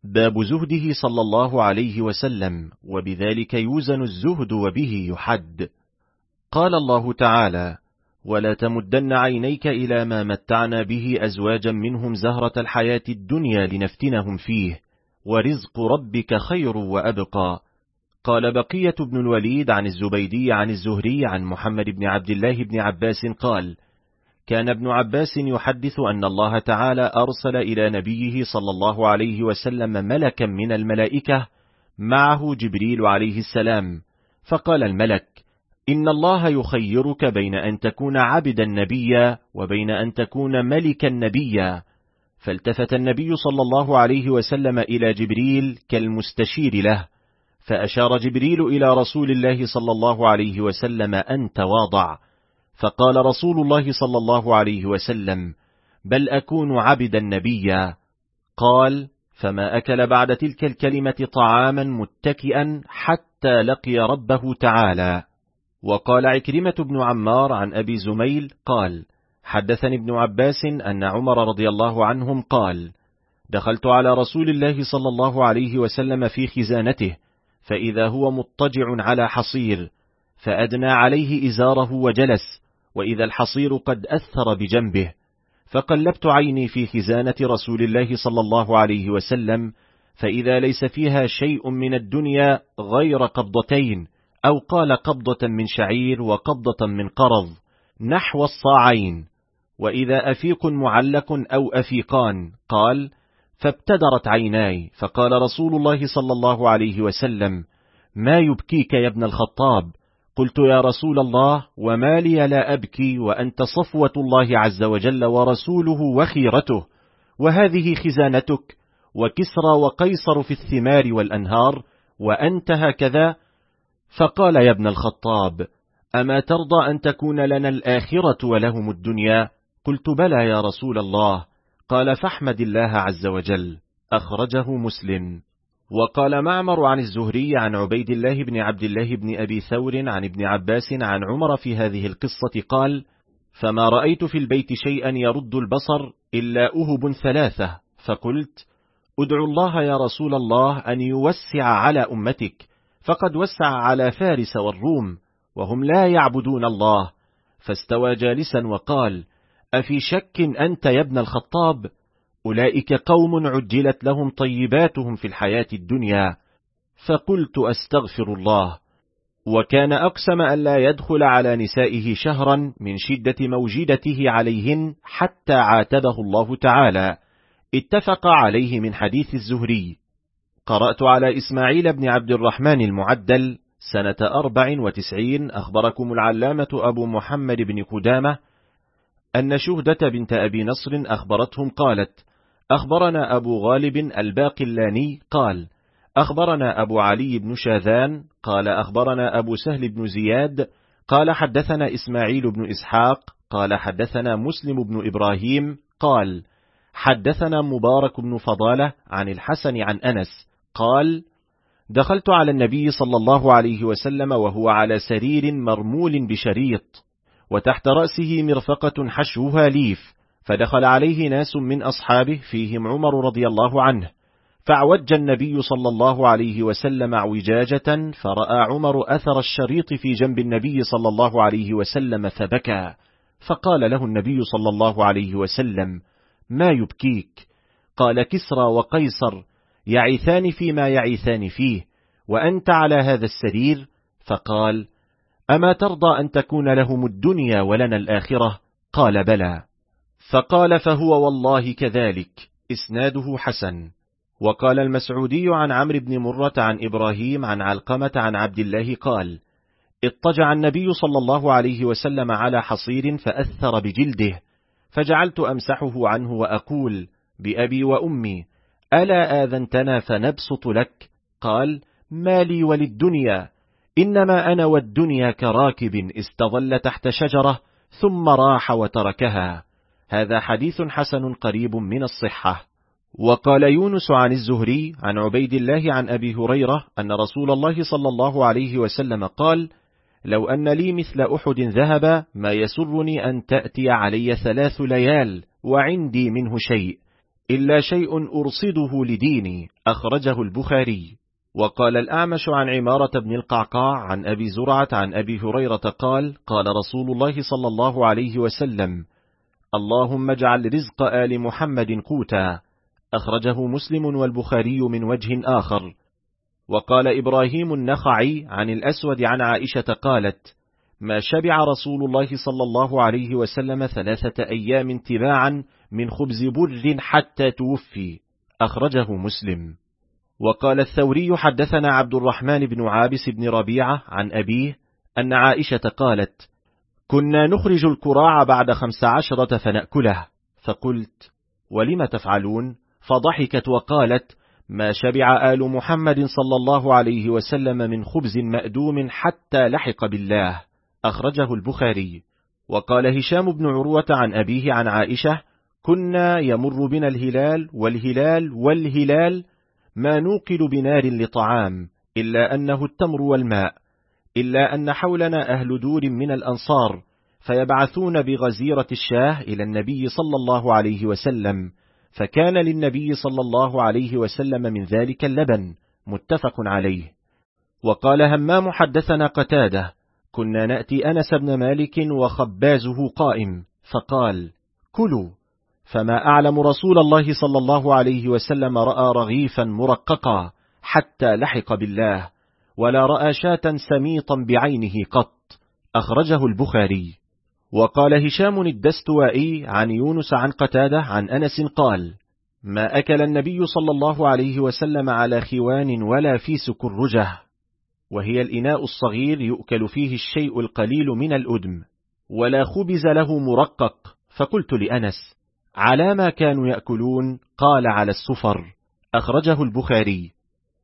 باب زهده صلى الله عليه وسلم، وبذلك يوزن الزهد وبه يحد. قال الله تعالى: ولا تمدن عينيك إلى ما متعنا به أزواجا منهم زهرة الحياة الدنيا لنفتنهم فيه، ورزق ربك خير وأبقى. قال بقية بن الوليد عن الزبيدي عن الزهري عن محمد بن عبد الله بن عباس قال: كان ابن عباس يحدث أن الله تعالى أرسل إلى نبيه صلى الله عليه وسلم ملكا من الملائكة معه جبريل عليه السلام، فقال الملك: إن الله يخيرك بين أن تكون عبدا نبيا وبين أن تكون ملكا نبيا. فالتفت النبي صلى الله عليه وسلم إلى جبريل كالمستشير له، فأشار جبريل إلى رسول الله صلى الله عليه وسلم أن تواضع، فقال رسول الله صلى الله عليه وسلم: بل أكون عبدا نبيا. قال: فما أكل بعد تلك الكلمة طعاما متكئا حتى لقي ربه تعالى. وقال عكرمة بن عمار عن أبي زميل قال: حدثني ابن عباس أن عمر رضي الله عنهم قال: دخلت على رسول الله صلى الله عليه وسلم في خزانته، فإذا هو مضطجع على حصير، فأدنى عليه إزاره وجلس، وإذا الحصير قد أثر بجنبه، فقلبت عيني في خزانة رسول الله صلى الله عليه وسلم، فإذا ليس فيها شيء من الدنيا غير قبضتين، أو قال قبضة من شعير وقبضة من قرض نحو الصاعين، وإذا أفيق معلق أو أفيقان. قال: فابتدرت عيناي، فقال رسول الله صلى الله عليه وسلم: ما يبكيك يا ابن الخطاب؟ قلت: يا رسول الله، وما لي لا أبكي وأنت صفوة الله عز وجل ورسوله وخيرته، وهذه خزانتك، وكسرى وقيصر في الثمار والأنهار، وأنت هكذا. فقال: يا ابن الخطاب، أما ترضى أن تكون لنا الآخرة ولهم الدنيا؟ قلت: بلى يا رسول الله. قال: فاحمد الله عز وجل. أخرجه مسلم. وقال معمر عن الزهري عن عبيد الله بن عبد الله بن أبي ثور عن ابن عباس عن عمر في هذه القصة قال: فما رأيت في البيت شيئا يرد البصر إلا أهب ثلاثة، فقلت: ادعو الله يا رسول الله أن يوسع على أمتك، فقد وسع على فارس والروم وهم لا يعبدون الله. فاستوى جالسا وقال: أفي شك أنت يا ابن الخطاب؟ أولئك قوم عجلت لهم طيباتهم في الحياة الدنيا. فقلت: أستغفر الله. وكان أقسم أن لا يدخل على نسائه شهرا من شدة موجدته عليهن حتى عاتبه الله تعالى. اتفق عليه من حديث الزهري. قرأت على إسماعيل بن عبد الرحمن المعدل سنة 94. أخبركم العلامة أبو محمد بن قدامة أن شهدة بنت أبي نصر أخبرتهم قالت: أخبرنا أبو غالب الباقلاني قال: أخبرنا أبو علي بن شاذان قال: أخبرنا أبو سهل بن زياد قال: حدثنا إسماعيل بن إسحاق قال: حدثنا مسلم بن إبراهيم قال: حدثنا مبارك بن فضالة عن الحسن عن أنس قال: دخلت على النبي صلى الله عليه وسلم وهو على سرير مرمول بشريط، وتحت رأسه مرفقة حشوها ليف، فدخل عليه ناس من أصحابه فيهم عمر رضي الله عنه، فاعوج النبي صلى الله عليه وسلم اعوجاجة، فرأى عمر أثر الشريط في جنب النبي صلى الله عليه وسلم فبكى، فقال له النبي صلى الله عليه وسلم: ما يبكيك؟ قال: كسرى وقيصر يعيثان فيما يعيثان فيه، وأنت على هذا السرير. فقال: أما ترضى أن تكون لهم الدنيا ولنا الآخرة؟ قال: بلى. فقال: فهو والله كذلك. إسناده حسن. وقال المسعودي عن عمرو بن مرة عن إبراهيم عن علقمة عن عبد الله قال: اضطجع النبي صلى الله عليه وسلم على حصير فأثر بجلده، فجعلت أمسحه عنه وأقول: بأبي وأمي، ألا آذنتنا فنبسط لك؟ قال: ما لي وللدنيا، إنما أنا والدنيا كراكب استظل تحت شجرة ثم راح وتركها. هذا حديث حسن قريب من الصحة. وقال يونس عن الزهري عن عبيد الله عن أبي هريرة أن رسول الله صلى الله عليه وسلم قال: لو أن لي مثل أحد ذهب ما يسرني أن تأتي علي 3 ليال وعندي منه شيء، إلا شيء أرصده لديني، أخرجه البخاري. وقال الأعمش عن عمارة بن القعقاع عن أبي زرعة عن أبي هريرة قال: قال رسول الله صلى الله عليه وسلم: اللهم اجعل رزق آل محمد قوتا، أخرجه مسلم والبخاري من وجه آخر. وقال إبراهيم النخعي عن الأسود عن عائشة قالت: ما شبع رسول الله صلى الله عليه وسلم 3 أيام تباعا من خبز بر حتى توفي، أخرجه مسلم. وقال الثوري حدثنا عبد الرحمن بن عابس بن ربيعة عن أبيه أن عائشة قالت: كنا نخرج الكراع بعد 15 فنأكله، فقلت: ولم تفعلون؟ فضحكت وقالت: ما شبع آل محمد صلى الله عليه وسلم من خبز مأدوم حتى لحق بالله، أخرجه البخاري. وقال هشام بن عروة عن أبيه عن عائشة: كنا يمر بنا الهلال والهلال والهلال ما نوقد بنار لطعام إلا أنه التمر والماء، إلا أن حولنا أهل دور من الأنصار فيبعثون بغزيرة الشاه إلى النبي صلى الله عليه وسلم، فكان للنبي صلى الله عليه وسلم من ذلك اللبن، متفق عليه. وقال همام حدثنا قتادة: كنا نأتي أنس بن مالك وخبازه قائم، فقال: كلوا، فما أعلم رسول الله صلى الله عليه وسلم رأى رغيفا مرققا حتى لحق بالله، ولا رأى شاة سميطا بعينه قط، أخرجه البخاري. وقال هشام الدستوائي عن يونس عن قتادة عن أنس قال: ما أكل النبي صلى الله عليه وسلم على خوان ولا في سكرجه، وهي الإناء الصغير يؤكل فيه الشيء القليل من الأدم، ولا خبز له مرقق. فقلت لأنس: على ما كانوا يأكلون؟ قال: على السفر، أخرجه البخاري.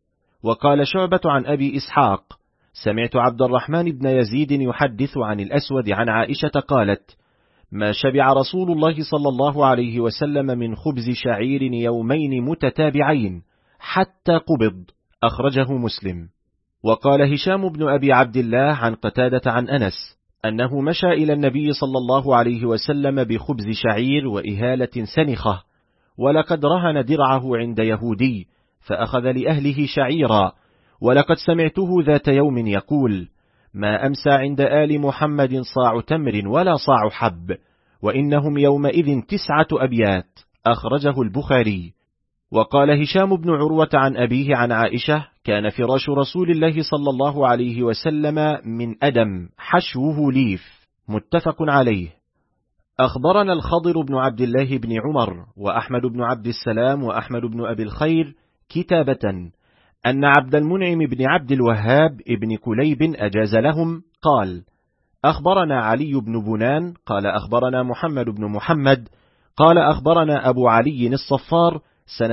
وقال شعبة عن أبي إسحاق: سمعت عبد الرحمن بن يزيد يحدث عن الأسود عن عائشة قالت: ما شبع رسول الله صلى الله عليه وسلم من خبز شعير يومين متتابعين حتى قبض، أخرجه مسلم. وقال هشام بن أبي عبد الله عن قتادة عن أنس أنه مشى إلى النبي صلى الله عليه وسلم بخبز شعير وإهالة سنخة، ولقد رهن درعه عند يهودي فأخذ لأهله شعيرا، ولقد سمعته ذات يوم يقول: ما أمسى عند آل محمد صاع تمر ولا صاع حب، وإنهم يومئذ 9 أبيات، أخرجه البخاري. وقال هشام بن عروة عن أبيه عن عائشة: كان فراش رسول الله صلى الله عليه وسلم من أدم حشوه ليف، متفق عليه. أخبرنا الخضر بن عبد الله بن عمر وأحمد بن عبد السلام وأحمد بن أبي الخير كتابة أن عبد المنعم بن عبد الوهاب ابن كليب أجاز لهم قال: أخبرنا علي بن بنان قال أخبرنا محمد بن محمد قال أخبرنا أبو علي الصفار سنة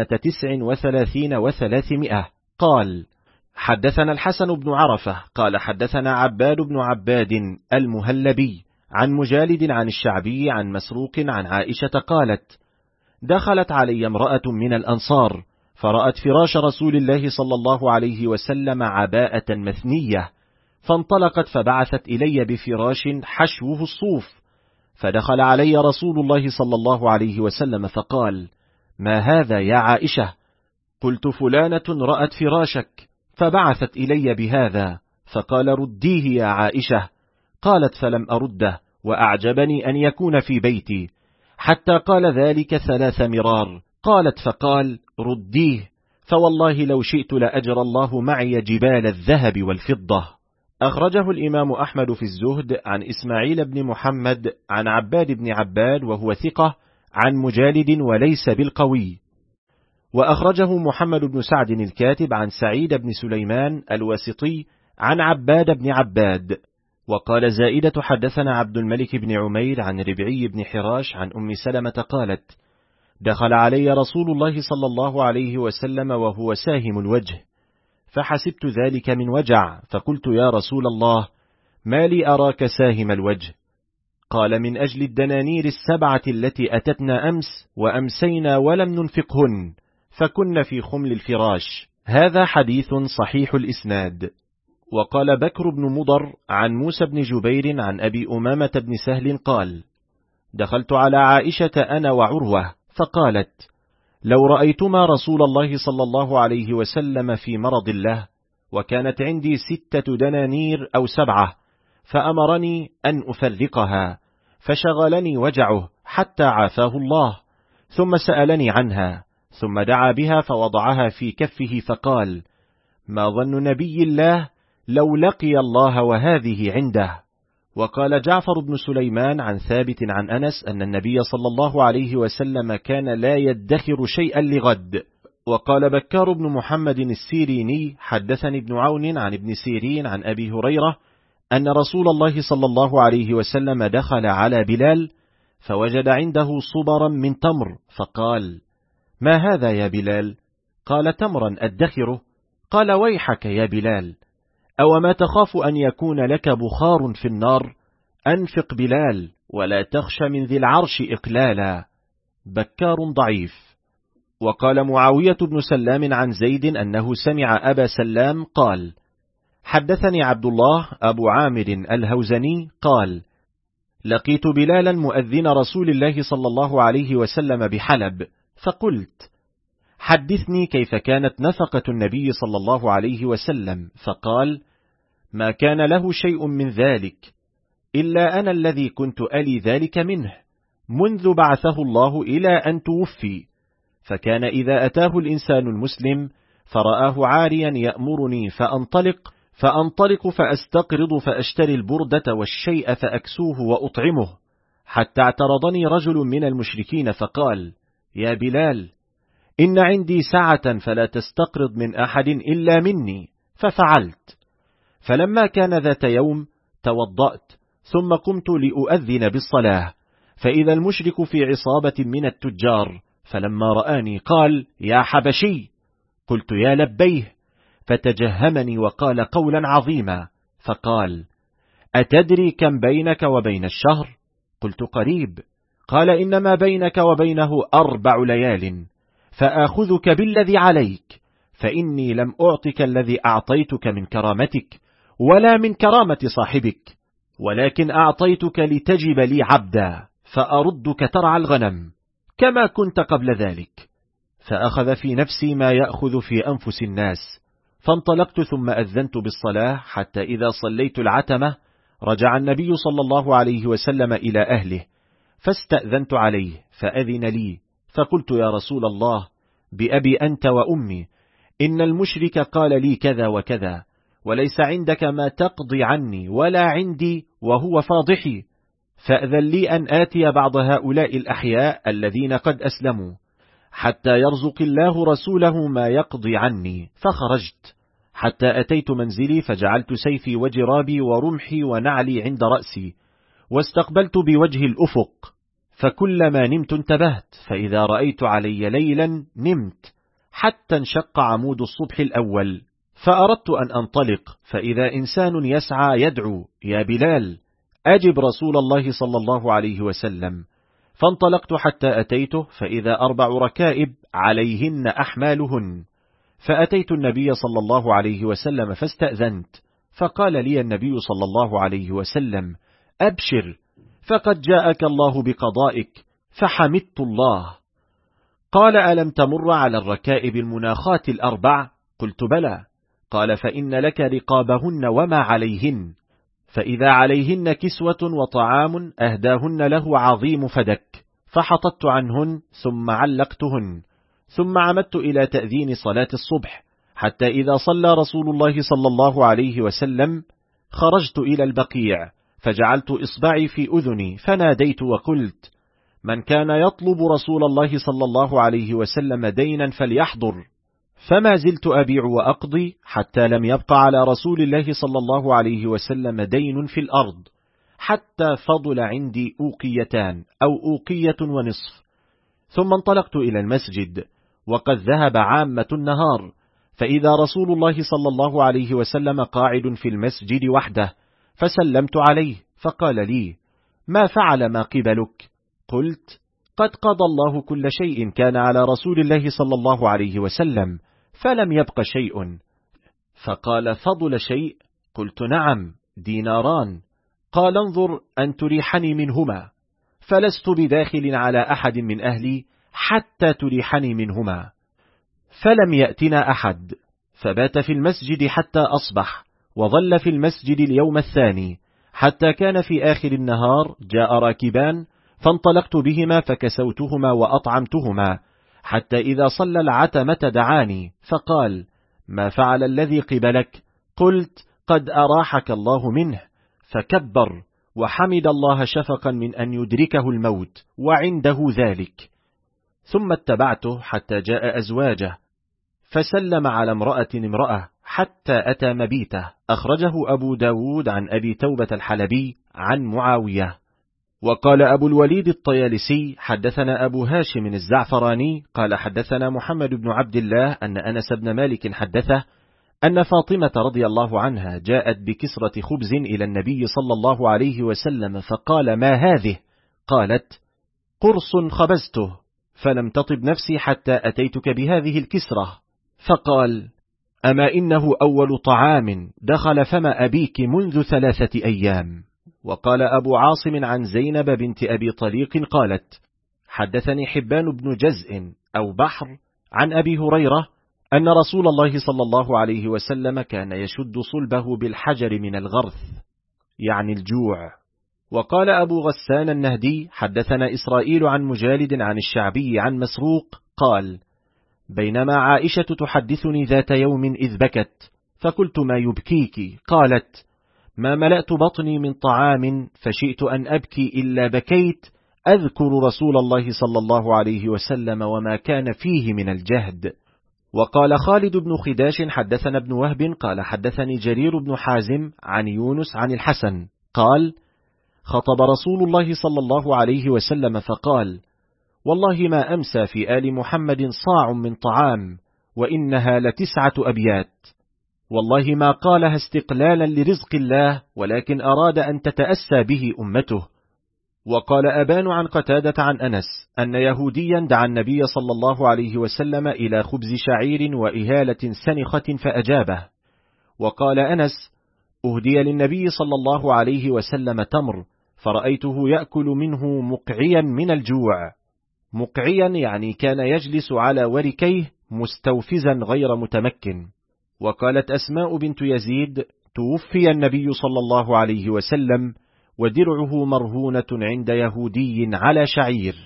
39 و300 قال: حدثنا الحسن بن عرفة قال حدثنا عباد بن عباد المهلبي عن مجالد عن الشعبي عن مسروق عن عائشة قالت: دخلت علي امرأة من الأنصار فرأت فراش رسول الله صلى الله عليه وسلم عباءة مثنية، فانطلقت فبعثت إلي بفراش حشوه الصوف، فدخل علي رسول الله صلى الله عليه وسلم فقال: ما هذا يا عائشة؟ قلت: فلانة رأت فراشك فبعثت إلي بهذا، فقال: رديه يا عائشة. قالت: فلم أرده، وأعجبني أن يكون في بيتي، حتى قال ذلك 3 مرار. قالت: فقال: رديه، فوالله لو شئت لأجر الله معي جبال الذهب والفضة. أخرجه الإمام أحمد في الزهد عن إسماعيل بن محمد عن عباد بن عباد وهو ثقة عن مجالد وليس بالقوي. وأخرجه محمد بن سعد الكاتب عن سعيد بن سليمان الواسطي عن عباد بن عباد. وقال زائدة حدثنا عبد الملك بن عمير عن ربعي بن حراش عن أم سلمة قالت: دخل علي رسول الله صلى الله عليه وسلم وهو ساهم الوجه، فحسبت ذلك من وجع، فقلت: يا رسول الله، ما لي أراك ساهم الوجه؟ قال: من أجل الدنانير 7 التي أتتنا أمس وأمسينا ولم ننفقهن، فكن في خمل الفراش. هذا حديث صحيح الإسناد. وقال بكر بن مضر عن موسى بن جبير عن أبي أمامة بن سهل قال: دخلت على عائشة أنا وعروة، فقالت: لو رأيتما رسول الله صلى الله عليه وسلم في مرض له، وكانت عندي 6 دنانير أو 7، فأمرني أن أفرقها، فشغلني وجعه حتى عافاه الله، ثم سألني عنها، ثم دعا بها فوضعها في كفه فقال: ما ظن نبي الله لو لقي الله وهذه عنده؟ وقال جعفر بن سليمان عن ثابت عن أنس أن النبي صلى الله عليه وسلم كان لا يدخر شيئا لغد. وقال بكار بن محمد السيريني حدثني ابن عون عن ابن سيرين عن أبي هريرة أن رسول الله صلى الله عليه وسلم دخل على بلال فوجد عنده صبرا من تمر، فقال: ما هذا يا بلال؟ قال: تمرا أدخره. قال: ويحك يا بلال، أو ما تخاف أن يكون لك بخار في النار؟ أنفق بلال ولا تخش من ذي العرش إقلالا. بكار ضعيف. وقال معاوية بن سلام عن زيد أنه سمع أبا سلام قال: حدثني عبد الله أبو عامر الهوزني قال: لقيت بلالا مؤذن رسول الله صلى الله عليه وسلم بحلب، فقلت: حدثني كيف كانت نفقة النبي صلى الله عليه وسلم؟ فقال: ما كان له شيء من ذلك، إلا أنا الذي كنت ألي ذلك منه منذ بعثه الله إلى أن توفي. فكان إذا أتاه الإنسان المسلم فرآه عاريا يأمرني فأنطلق فأستقرض فأشتري البردة والشيء فأكسوه وأطعمه، حتى اعترضني رجل من المشركين فقال: يا بلال، إن عندي سعة فلا تستقرض من أحد إلا مني، ففعلت. فلما كان ذات يوم توضأت، ثم قمت لأؤذن بالصلاة، فإذا المشرك في عصابة من التجار، فلما رآني قال: يا حبشي. قلت: يا لبيه. فتجهمني وقال قولا عظيما، فقال: أتدري كم بينك وبين الشهر؟ قلت: قريب. قال: إنما بينك وبينه 4 ليال، فآخذك بالذي عليك، فإني لم أعطك الذي أعطيتك من كرامتك ولا من كرامة صاحبك، ولكن أعطيتك لتجب لي عبدا، فأردك ترعى الغنم كما كنت قبل ذلك. فأخذ في نفسي ما يأخذ في أنفس الناس، فانطلقت ثم أذنت بالصلاة، حتى إذا صليت العتمة رجع النبي صلى الله عليه وسلم إلى أهله، فاستأذنت عليه فأذن لي، فقلت: يا رسول الله، بأبي أنت وأمي، إن المشرك قال لي كذا وكذا، وليس عندك ما تقضي عني ولا عندي وهو فاضحي، فأذن لي أن آتي بعض هؤلاء الأحياء الذين قد أسلموا، حتى يرزق الله رسوله ما يقضي عني. فخرجت حتى أتيت منزلي، فجعلت سيفي وجرابي ورمحي ونعلي عند رأسي، واستقبلت بوجه الأفق، فكلما نمت انتبهت، فإذا رأيت علي ليلا نمت حتى انشق عمود الصبح الأول، فأردت أن أنطلق، فإذا إنسان يسعى يدعو: يا بلال، أجب رسول الله صلى الله عليه وسلم. فانطلقت حتى أتيته، فإذا 4 ركائب عليهن أحمالهن، فأتيت النبي صلى الله عليه وسلم فاستأذنت، فقال لي النبي صلى الله عليه وسلم: أبشر، فقد جاءك الله بقضائك. فحمدت الله. قال: ألم تمر على الركائب المناخات 4؟ قلت: بلى. قال: فإن لك رقابهن وما عليهن، فإذا عليهن كسوة وطعام أهداهن له عظيم فدك، فحطت عنهن ثم علقتهن، ثم عمدت إلى تأذين صلاة الصبح، حتى إذا صلى رسول الله صلى الله عليه وسلم خرجت إلى البقيع، فجعلت إصبعي في أذني، فناديت وقلت: من كان يطلب رسول الله صلى الله عليه وسلم دينا فليحضر. فما زلت أبيع وأقضي حتى لم يبق على رسول الله صلى الله عليه وسلم دين في الأرض، حتى فضل عندي أوقيتان أو أوقية ونصف. ثم انطلقت إلى المسجد، وقد ذهب عامة النهار، فإذا رسول الله صلى الله عليه وسلم قاعد في المسجد وحده، فسلمت عليه، فقال لي: ما فعل ما قبلك؟ قلت: قد قضى الله كل شيء كان على رسول الله صلى الله عليه وسلم، فلم يبق شيء. فقال: فضل شيء؟ قلت: نعم، 2 ديناران. قال: انظر أن تريحني منهما، فلست بداخل على أحد من أهلي حتى تريحني منهما. فلم يأتنا أحد، فبات في المسجد حتى أصبح، وظل في المسجد اليوم الثاني، حتى كان في آخر النهار جاء راكبان، فانطلقت بهما فكسوتهما وأطعمتهما، حتى إذا صلى العتمة دعاني فقال: ما فعل الذي قبلك؟ قلت: قد أراحك الله منه. فكبر وحمد الله شفقا من أن يدركه الموت وعنده ذلك. ثم اتبعته حتى جاء أزواجه، فسلم على امرأة حتى أتى مبيته. أخرجه أبو داود عن أبي توبة الحلبي عن معاوية. وقال أبو الوليد الطيالسي: حدثنا أبو هاشم الزعفراني قال حدثنا محمد بن عبد الله أن أنس بن مالك حدثه أن فاطمة رضي الله عنها جاءت بكسرة خبز إلى النبي صلى الله عليه وسلم، فقال: ما هذه؟ قالت: قرص خبزته، فلم تطب نفسي حتى أتيتك بهذه الكسرة. فقال: أما إنه أول طعام دخل فم أبيك منذ 3 أيام. وقال أبو عاصم عن زينب بنت أبي طليق قالت: حدثني حبان بن جزء أو بحر عن أبي هريرة أن رسول الله صلى الله عليه وسلم كان يشد صلبه بالحجر من الغرث، يعني الجوع. وقال أبو غسان النهدي: حدثنا إسرائيل عن مجالد عن الشعبي عن مسروق قال: بينما عائشة تحدثني ذات يوم إذ بكت، فقلت: ما يبكيك؟ قالت: ما ملأت بطني من طعام فشئت أن أبكي إلا بكيت أذكر رسول الله صلى الله عليه وسلم وما كان فيه من الجهد. وقال خالد بن خداش: حدثنا ابن وهب قال حدثني جرير بن حازم عن يونس عن الحسن قال: خطب رسول الله صلى الله عليه وسلم فقال: والله ما أمسى في آل محمد صاع من طعام، وإنها ل9 أبيات. والله ما قالها استقلالا لرزق الله، ولكن أراد أن تتأسى به أمته. وقال أبان عن قتادة عن أنس أن يهوديا دعا النبي صلى الله عليه وسلم إلى خبز شعير وإهالة سنخة فأجابه. وقال أنس: أهدي للنبي صلى الله عليه وسلم تمر، فرأيته يأكل منه مقعيا من الجوع. مقعيا يعني كان يجلس على وركيه مستوفزا غير متمكن. وقالت أسماء بنت يزيد: توفي النبي صلى الله عليه وسلم ودرعه مرهونة عند يهودي على شعير.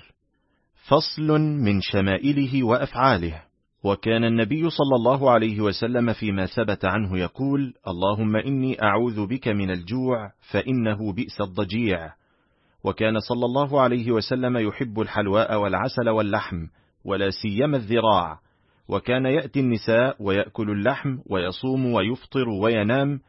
فصل من شمائله وأفعاله. وكان النبي صلى الله عليه وسلم فيما ثبت عنه يقول: اللهم إني أعوذ بك من الجوع فإنه بئس الضجيع. وكان صلى الله عليه وسلم يحب الحلواء والعسل واللحم، ولا سيما الذراع. وكان يأتي النساء ويأكل اللحم ويصوم ويفطر وينام،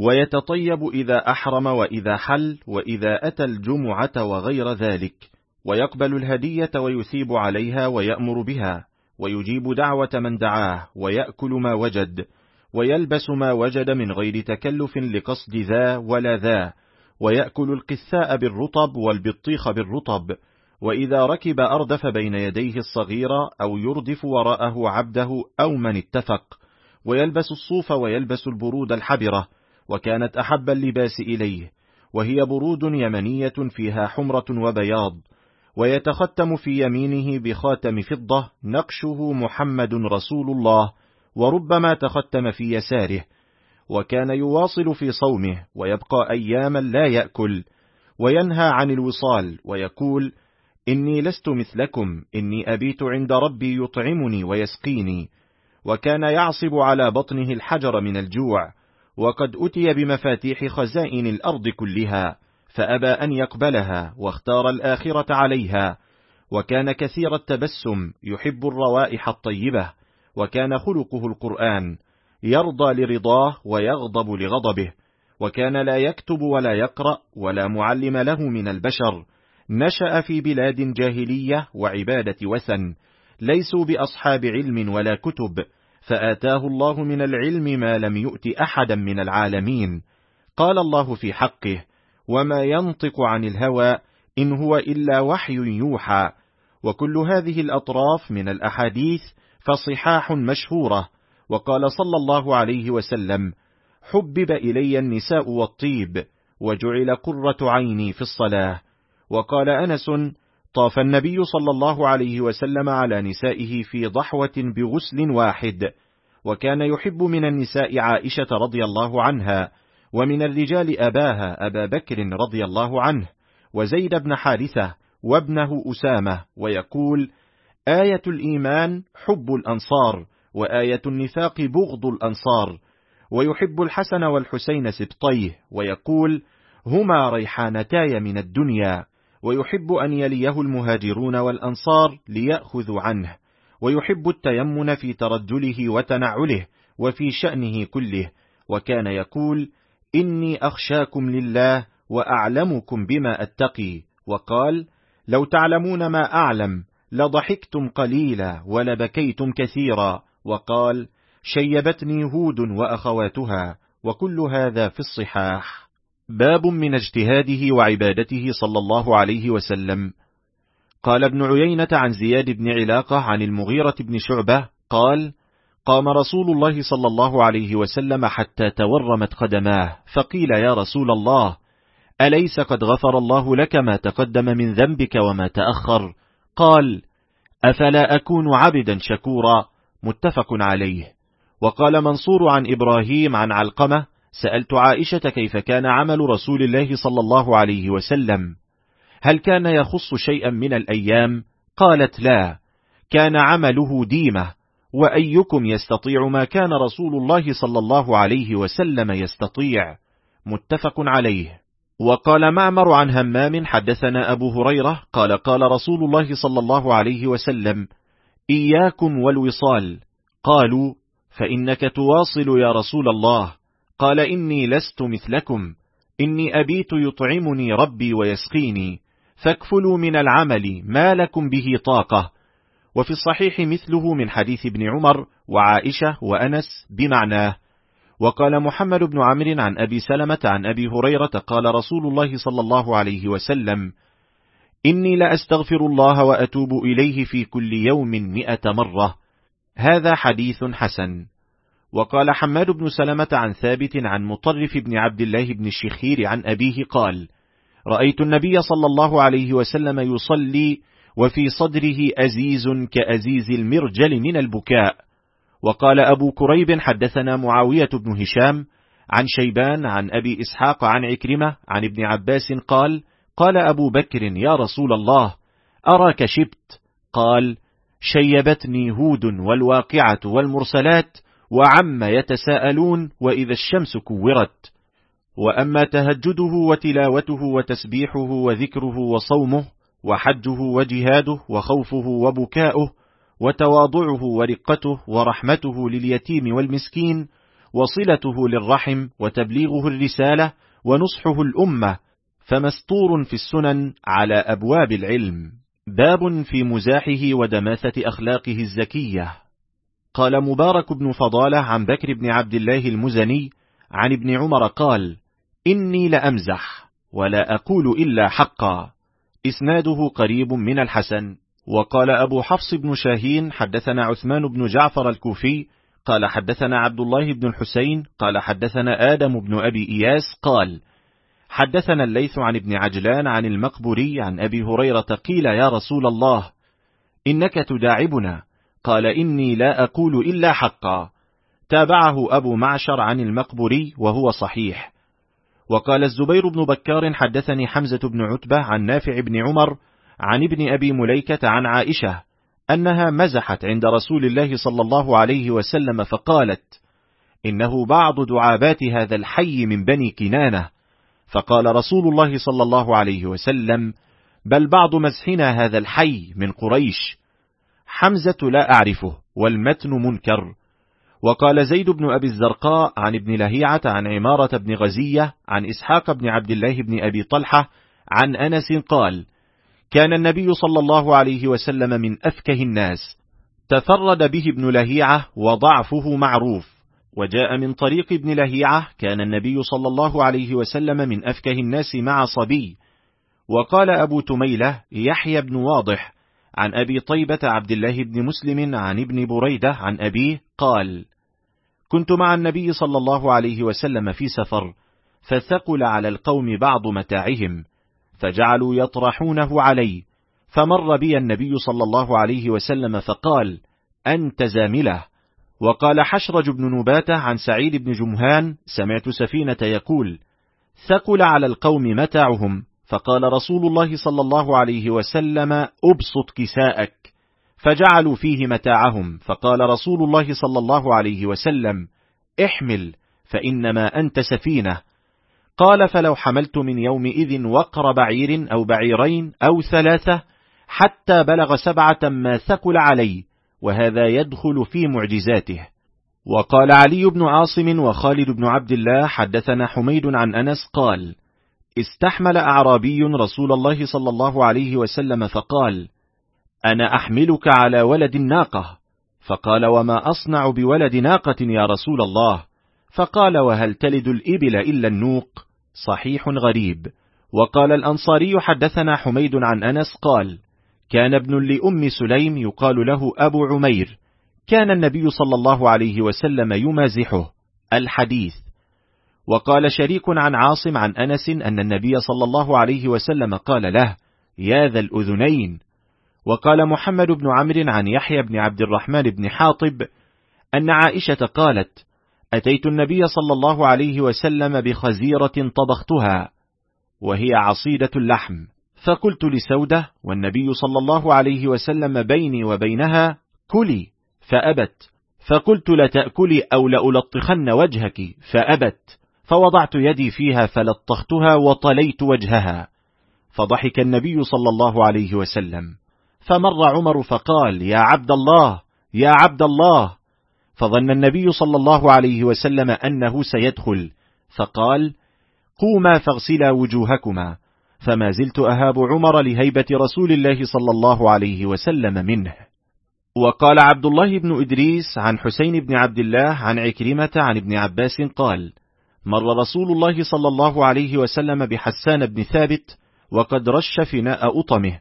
ويتطيب إذا أحرم وإذا حل وإذا أتى الجمعة وغير ذلك، ويقبل الهدية ويثيب عليها ويأمر بها، ويجيب دعوة من دعاه، ويأكل ما وجد، ويلبس ما وجد من غير تكلف لقصد ذا ولا ذا، ويأكل القثاء بالرطب والبطيخ بالرطب. وإذا ركب أردف بين يديه الصغيرة أو يردف وراءه عبده أو من اتفق، ويلبس الصوف ويلبس البرود الحبرة، وكانت أحب اللباس إليه، وهي برود يمنية فيها حمرة وبياض. ويتختم في يمينه بخاتم فضة نقشه محمد رسول الله، وربما تختم في يساره. وكان يواصل في صومه ويبقى أياما لا يأكل، وينهى عن الوصال ويقول: إني لست مثلكم، إني أبيت عند ربي يطعمني ويسقيني. وكان يعصب على بطنه الحجر من الجوع، وقد أتي بمفاتيح خزائن الأرض كلها، فأبى أن يقبلها، واختار الآخرة عليها. وكان كثير التبسم، يحب الروائح الطيبة، وكان خلقه القرآن، يرضى لرضاه ويغضب لغضبه. وكان لا يكتب ولا يقرأ ولا معلم له من البشر. نشأ في بلاد جاهلية وعبادة وثن، ليسوا بأصحاب علم ولا كتب، فآتاه الله من العلم ما لم يؤت أحدا من العالمين. قال الله في حقه: وما ينطق عن الهوى إن هو إلا وحي يوحى. وكل هذه الأطراف من الأحاديث فصحاح مشهورة. وقال صلى الله عليه وسلم: حبب إلي النساء والطيب، وجعل قرة عيني في الصلاة. وقال أنس: طاف النبي صلى الله عليه وسلم على نسائه في ضحوة بغسل واحد، وكان يحب من النساء عائشة رضي الله عنها، ومن الرجال أباها أبا بكر رضي الله عنه، وزيد بن حارثة، وابنه أسامة، ويقول: آية الإيمان حب الأنصار، وآية النفاق بغض الأنصار. ويحب الحسن والحسين سبطيه، ويقول: هما ريحانتاي من الدنيا. ويحب أن يليه المهاجرون والأنصار ليأخذوا عنه، ويحب التيمن في ترجله وتنعله وفي شأنه كله، وكان يقول: إني أخشاكم لله وأعلمكم بما أتقي. وقال: لو تعلمون ما أعلم لضحكتم قليلا ولبكيتم كثيرا. وقال: شيبتني هود وأخواتها. وكل هذا في الصحاح. باب من اجتهاده وعبادته صلى الله عليه وسلم. قال ابن عيينة عن زياد بن علاقة عن المغيرة بن شعبة قال: قام رسول الله صلى الله عليه وسلم حتى تورمت قدماه، فقيل: يا رسول الله، أليس قد غفر الله لك ما تقدم من ذنبك وما تأخر؟ قال: أفلا أكون عبدا شكورا. متفق عليه. وقال منصور عن إبراهيم عن علقمة: سألت عائشة كيف كان عمل رسول الله صلى الله عليه وسلم، هل كان يخص شيئا من الأيام؟ قالت: لا، كان عمله ديمة. وأيكم يستطيع ما كان رسول الله صلى الله عليه وسلم يستطيع؟ متفق عليه. وقال معمر عن همام: حدثنا أبو هريرة قال: قال رسول الله صلى الله عليه وسلم: إياكم والوصال. قالوا: فإنك تواصل يا رسول الله. قال: إني لست مثلكم، إني أبيت يطعمني ربي ويسقيني، فاكفلوا من العمل ما لكم به طاقة. وفي الصحيح مثله من حديث ابن عمر وعائشة وأنس بمعناه. وقال محمد بن عمرو عن أبي سلمة عن أبي هريرة قال رسول الله صلى الله عليه وسلم: إني لأستغفر الله وأتوب إليه في كل يوم 100 مرة. هذا حديث حسن. وقال حماد بن سلمة عن ثابت عن مطرف بن عبد الله بن الشخير عن أبيه قال: رأيت النبي صلى الله عليه وسلم يصلي وفي صدره أزيز كأزيز المرجل من البكاء. وقال أبو كريب: حدثنا معاوية بن هشام عن شيبان عن أبي إسحاق عن عكرمة عن ابن عباس قال: قال أبو بكر: يا رسول الله، أراك شبت. قال: شيبتني هود والواقعة والمرسلات وعم يتساءلون وإذا الشمس كورت. وأما تهجده وتلاوته وتسبيحه وذكره وصومه وحجه وجهاده وخوفه وبكاؤه وتواضعه ورقته ورحمته لليتيم والمسكين وصلته للرحم وتبليغه الرسالة ونصحه الأمة، فمستور في السنن على أبواب العلم. باب في مزاحه ودماثة أخلاقه الزكية. قال مبارك بن فضالة عن بكر بن عبد الله المزني عن ابن عمر قال: إني لأمزح ولا أقول إلا حقا. إسناده قريب من الحسن. وقال أبو حفص بن شاهين: حدثنا عثمان بن جعفر الكوفي قال: حدثنا عبد الله بن الحسين قال: حدثنا آدم بن أبي إياس قال: حدثنا الليث عن ابن عجلان عن المقبوري عن أبي هريرة قيل: يا رسول الله، إنك تداعبنا. قال: إني لا أقول إلا حقا. تابعه أبو معشر عن المقبوري وهو صحيح. وقال الزبير بن بكار: حدثني حمزة بن عتبة عن نافع بن عمر عن ابن أبي مليكة عن عائشة أنها مزحت عند رسول الله صلى الله عليه وسلم فقالت: إنه بعض دعابات هذا الحي من بني كنانة. فقال رسول الله صلى الله عليه وسلم: بل بعض مزحنا هذا الحي من قريش. حمزة لا أعرفه والمتن منكر. وقال زيد بن أبي الزرقاء عن ابن لهيعة عن عمارة بن غزية عن إسحاق بن عبد الله بن أبي طلحة عن أنس قال: كان النبي صلى الله عليه وسلم من أفكه الناس، تفرد به ابن لهيعة وضعفه معروف. وجاء من طريق ابن لهيعة: كان النبي صلى الله عليه وسلم من أفكه الناس مع صبي. وقال أبو تميلة يحيى بن واضح عن أبي طيبة عبد الله بن مسلم عن ابن بريدة عن أبيه قال: كنت مع النبي صلى الله عليه وسلم في سفر، فثقل على القوم بعض متاعهم، فجعلوا يطرحونه علي، فمر بي النبي صلى الله عليه وسلم فقال: أنت زاملة. وقال حشرج بن نباتة عن سعيد بن جمهان: سمعت سفينة يقول: ثقل على القوم متاعهم، فقال رسول الله صلى الله عليه وسلم: أبسط كساءك، فجعلوا فيه متاعهم، فقال رسول الله صلى الله عليه وسلم: احمل فإنما أنت سفينة. قال: فلو حملت من يومئذ وقر بعير أو بعيرين أو 3 حتى بلغ 7 ما ثقل علي، وهذا يدخل في معجزاته. وقال علي بن عاصم وخالد بن عبد الله: حدثنا حميد عن أنس قال: استحمل أعرابي رسول الله صلى الله عليه وسلم فقال: أنا أحملك على ولد الناقة. فقال: وما أصنع بولد ناقة يا رسول الله؟ فقال: وهل تلد الإبل إلا النوق؟ صحيح غريب. وقال الأنصاري: حدثنا حميد عن أنس قال: كان ابن لأم سليم يقال له أبو عمير، كان النبي صلى الله عليه وسلم يمازحه. الحديث. وقال شريك عن عاصم عن أنس أن النبي صلى الله عليه وسلم قال له: يا ذا الأذنين. وقال محمد بن عمرو عن يحيى بن عبد الرحمن بن حاطب أن عائشة قالت: أتيت النبي صلى الله عليه وسلم بخزيرة طبختها وهي عصيدة اللحم، فقلت لسودة والنبي صلى الله عليه وسلم بيني وبينها: كلي، فأبت. فقلت: لتأكلي أو لألطخن وجهك، فأبت. فوضعت يدي فيها فلطختها وطليت وجهها، فضحك النبي صلى الله عليه وسلم. فمر عمر فقال: يا عبد الله، يا عبد الله. فظن النبي صلى الله عليه وسلم أنه سيدخل، فقال: قوما فاغسلا وجوهكما. فما زلت أهاب عمر لهيبة رسول الله صلى الله عليه وسلم منه. وقال عبد الله بن إدريس عن حسين بن عبد الله عن عكرمة عن ابن عباس قال: مر رسول الله صلى الله عليه وسلم بحسان بن ثابت وقد رش فناء أطمه،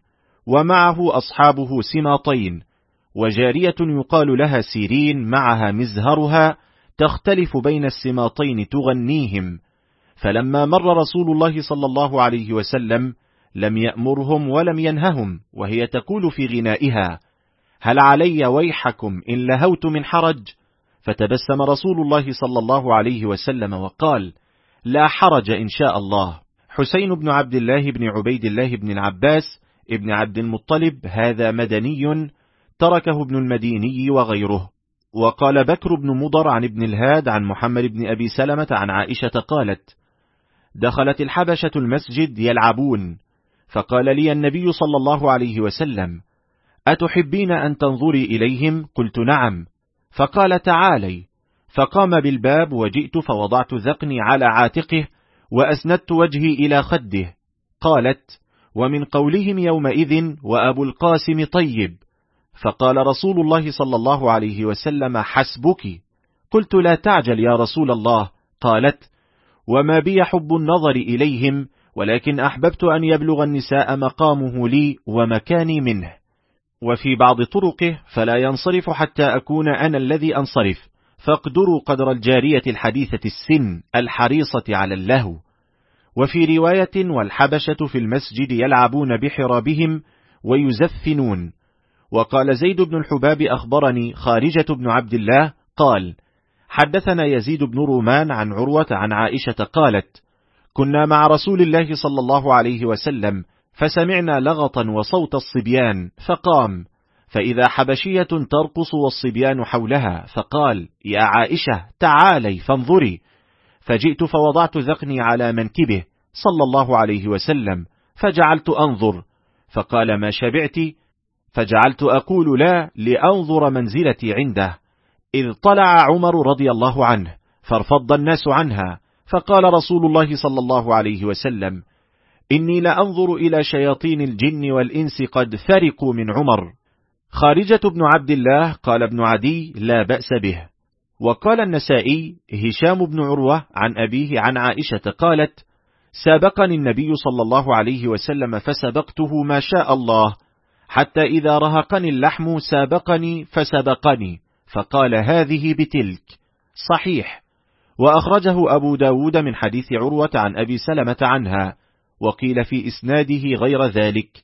ومعه أصحابه سماطين، وجارية يقال لها سيرين معها مزهرها تختلف بين السماطين تغنيهم. فلما مر رسول الله صلى الله عليه وسلم لم يأمرهم ولم ينههم، وهي تقول في غنائها: هل علي ويحكم إن لهوت من حرج؟ فتبسم رسول الله صلى الله عليه وسلم وقال: لا حرج إن شاء الله. حسين بن عبد الله بن عبيد الله بن العباس ابن عبد المطلب، هذا مدني تركه ابن المديني وغيره. وقال بكر بن مضر عن ابن الهاد عن محمد بن أبي سلمة عن عائشة قالت: دخلت الحبشة المسجد يلعبون، فقال لي النبي صلى الله عليه وسلم: أتحبين أن تنظري إليهم؟ قلت: نعم. فقال: تعالي. فقام بالباب، وجئت فوضعت ذقني على عاتقه وأسندت وجهي إلى خده. قالت: ومن قولهم يومئذ وأبو القاسم طيب. فقال رسول الله صلى الله عليه وسلم: حسبك. قلت: لا تعجل يا رسول الله. قالت: وما بي حب النظر إليهم، ولكن أحببت أن يبلغ النساء مقامه لي ومكاني منه. وفي بعض طرقه: فلا ينصرف حتى أكون أنا الذي أنصرف، فاقدروا قدر الجارية الحديثة السن الحريصة على اللهو. وفي رواية: والحبشة في المسجد يلعبون بحرابهم ويزفنون. وقال زيد بن الحباب: أخبرني خارجة بن عبد الله قال: حدثنا يزيد بن رومان عن عروة عن عائشة قالت: كنا مع رسول الله صلى الله عليه وسلم، فسمعنا لغطا وصوت الصبيان، فقام، فإذا حبشية ترقص والصبيان حولها، فقال: يا عائشة تعالي فانظري. فجئت فوضعت ذقني على منكبه صلى الله عليه وسلم، فجعلت أنظر، فقال: ما شبعت؟ فجعلت أقول: لا، لأنظر منزلتي عنده. إذ طلع عمر رضي الله عنه، فارفض الناس عنها، فقال رسول الله صلى الله عليه وسلم: إني لأنظر إلى شياطين الجن والإنس قد فرقوا من عمر. خارجة بن عبد الله قال ابن عدي: لا بأس به. وقال النسائي: هشام بن عروة عن أبيه عن عائشة قالت: سابقني النبي صلى الله عليه وسلم فسبقته ما شاء الله، حتى إذا رهقني اللحم سابقني فسبقني، فقال: هذه بتلك. صحيح. وأخرجه أبو داود من حديث عروة عن أبي سلمة عنها، وقيل في إسناده غير ذلك.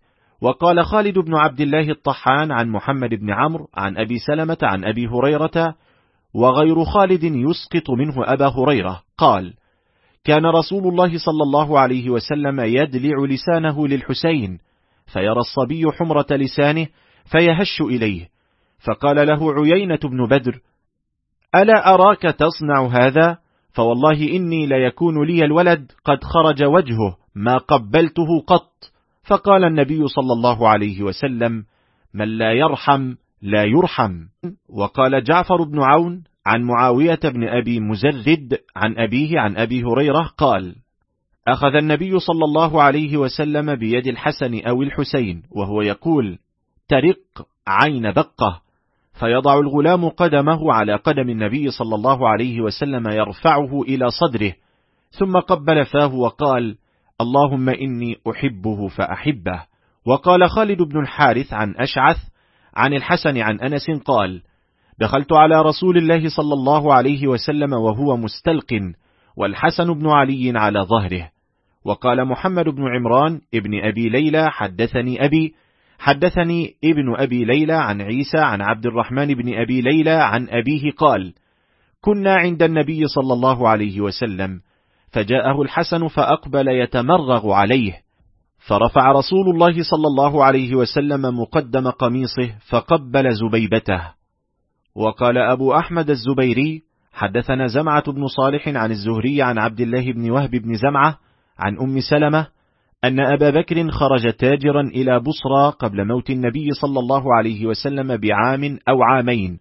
وقال خالد بن عبد الله الطحان عن محمد بن عمرو عن أبي سلمة عن أبي هريرة وغير خالد يسقط منه أبا هريرة قال: كان رسول الله صلى الله عليه وسلم يدلع لسانه للحسين، فيرى الصبي حمرة لسانه فيهش إليه، فقال له عيينة بن بدر: ألا أراك تصنع هذا؟ فوالله إني ليكون لي الولد قد خرج وجهه ما قبلته قط. فقال النبي صلى الله عليه وسلم: من لا يرحم لا يرحم. وقال جعفر بن عون عن معاوية بن أبي مزرد عن أبيه عن أبي هريرة قال: أخذ النبي صلى الله عليه وسلم بيد الحسن أو الحسين وهو يقول: ترق عين بقة، فيضع الغلام قدمه على قدم النبي صلى الله عليه وسلم يرفعه إلى صدره، ثم قبل فاه وقال: اللهم إني أحبه فأحبه. وقال خالد بن الحارث عن أشعث عن الحسن عن أنس قال: دخلت على رسول الله صلى الله عليه وسلم وهو مستلق والحسن بن علي على ظهره. وقال محمد بن عمران ابن أبي ليلى حدثني ابن أبي ليلى عن عيسى عن عبد الرحمن بن أبي ليلى عن أبيه قال: كنا عند النبي صلى الله عليه وسلم، فجاءه الحسن فأقبل يتمرغ عليه، فرفع رسول الله صلى الله عليه وسلم مقدم قميصه فقبل زبيبته. وقال أبو أحمد الزبيري: حدثنا زمعة بن صالح عن الزهري عن عبد الله بن وهب بن زمعة عن أم سلمة أن أبا بكر خرج تاجرا إلى بصرى قبل موت النبي صلى الله عليه وسلم بعام أو عامين،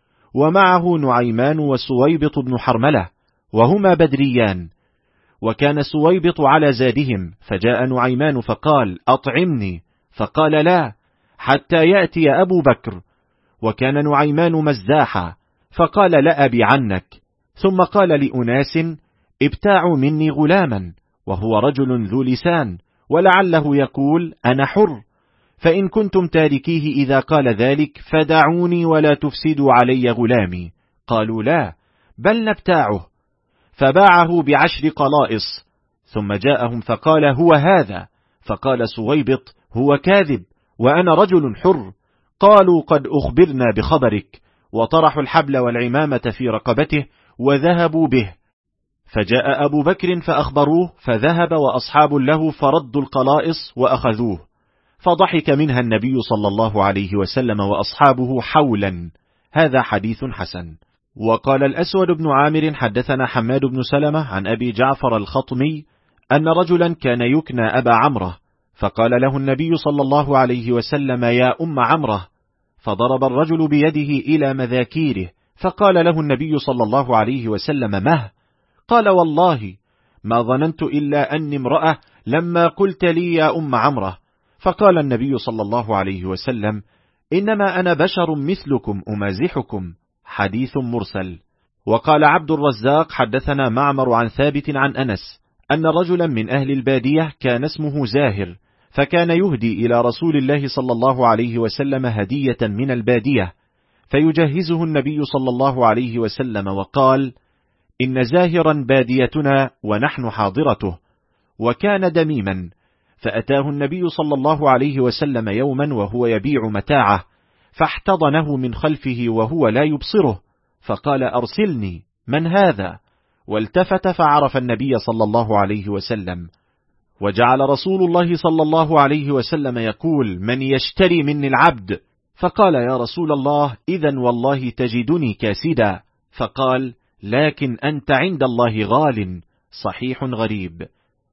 ومعه نعيمان وسويبط بن حرملة وهما بدريان، وكان سويبط على زادهم، فجاء نعيمان فقال: أطعمني، فقال: لا حتى يأتي أبو بكر، وكان نعيمان مزاحا، فقال: لأبيعنك. ثم قال لأناس: ابتاعوا مني غلاما، وهو رجل ذو لسان، ولعله يقول: أنا حر، فإن كنتم تاركيه إذا قال ذلك فدعوني ولا تفسدوا علي غلامي. قالوا: لا، بل نبتاعه. فباعه ب10 قلائص، ثم جاءهم فقال: هو هذا. فقال سويبط: هو كاذب، وأنا رجل حر. قالوا: قد أخبرنا بخبرك. وطرحوا الحبل والعمامة في رقبته وذهبوا به. فجاء أبو بكر فأخبروه، فذهب وأصحاب له فردوا القلائص وأخذوه، فضحك منها النبي صلى الله عليه وسلم وأصحابه حولا. هذا حديث حسن. وقال الأسود بن عامر حدثنا حماد بن سلمة عن أبي جعفر الخطمي أن رجلا كان يكنى أبا عمره، فقال له النبي صلى الله عليه وسلم: يا أم عمره. فضرب الرجل بيده إلى مذاكيره، فقال له النبي صلى الله عليه وسلم: مه؟ قال: والله ما ظننت إلا أني امرأة لما قلت لي يا أم عمره. فقال النبي صلى الله عليه وسلم: إنما أنا بشر مثلكم أمازحكم. حديث مرسل. وقال عبد الرزاق حدثنا معمر عن ثابت عن أنس أن رجلا من أهل البادية كان اسمه زاهر، فكان يهدي إلى رسول الله صلى الله عليه وسلم هدية من البادية، فيجهزه النبي صلى الله عليه وسلم وقال: إن زاهرا باديتنا ونحن حاضرته. وكان دميما، فأتاه النبي صلى الله عليه وسلم يوما وهو يبيع متاعه، فاحتضنه من خلفه وهو لا يبصره، فقال: أرسلني، من هذا؟ والتفت فعرف النبي صلى الله عليه وسلم. وجعل رسول الله صلى الله عليه وسلم يقول: من يشتري مني العبد؟ فقال: يا رسول الله، إذن والله تجدني كاسدا. فقال: لكن أنت عند الله غال. صحيح غريب.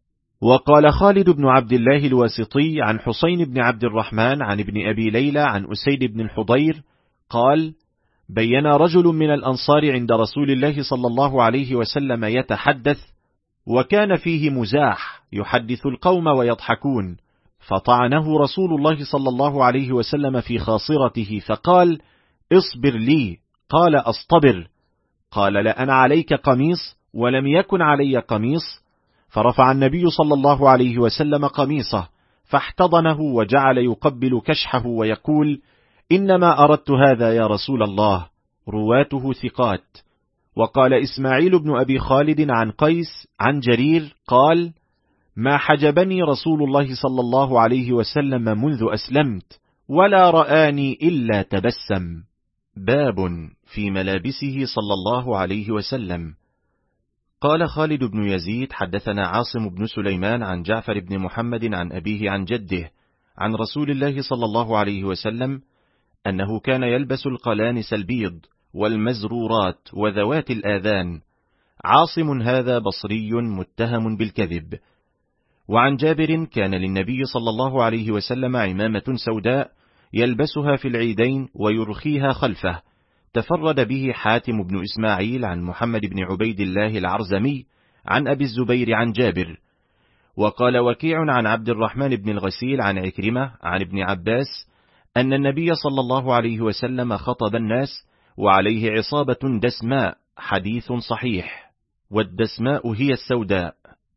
وقال خالد بن عبد الله الواسطي عن حسين بن عبد الرحمن عن ابن أبي ليلى عن أسيد بن الحضير قال: بين رجل من الأنصار عند رسول الله صلى الله عليه وسلم يتحدث، وكان فيه مزاح يحدث القوم ويضحكون، فطعنه رسول الله صلى الله عليه وسلم في خاصرته فقال: اصبر لي. قال: أصطبر. قال: لا أنا عليك قميص ولم يكن علي قميص. فرفع النبي صلى الله عليه وسلم قميصه فاحتضنه وجعل يقبل كشحه ويقول: إنما أردت هذا يا رسول الله. رواته ثقات. وقال إسماعيل بن أبي خالد عن قيس عن جرير قال: ما حجبني رسول الله صلى الله عليه وسلم منذ أسلمت، ولا رآني إلا تبسم. باب في ملابسه صلى الله عليه وسلم. قال خالد بن يزيد حدثنا عاصم بن سليمان عن جعفر بن محمد عن أبيه عن جده عن رسول الله صلى الله عليه وسلم أنه كان يلبس القلانس البيض والمزرورات وذوات الآذان. عاصم هذا بصري متهم بالكذب. وعن جابر كان للنبي صلى الله عليه وسلم عمامة سوداء يلبسها في العيدين ويرخيها خلفه. تفرد به حاتم بن إسماعيل عن محمد بن عبيد الله العرزمي عن أبي الزبير عن جابر. وقال وكيع عن عبد الرحمن بن الغسيل عن عكرمة عن ابن عباس أن النبي صلى الله عليه وسلم خطب الناس وعليه عصابة دسماء، حديث صحيح، والدسماء هي السوداء.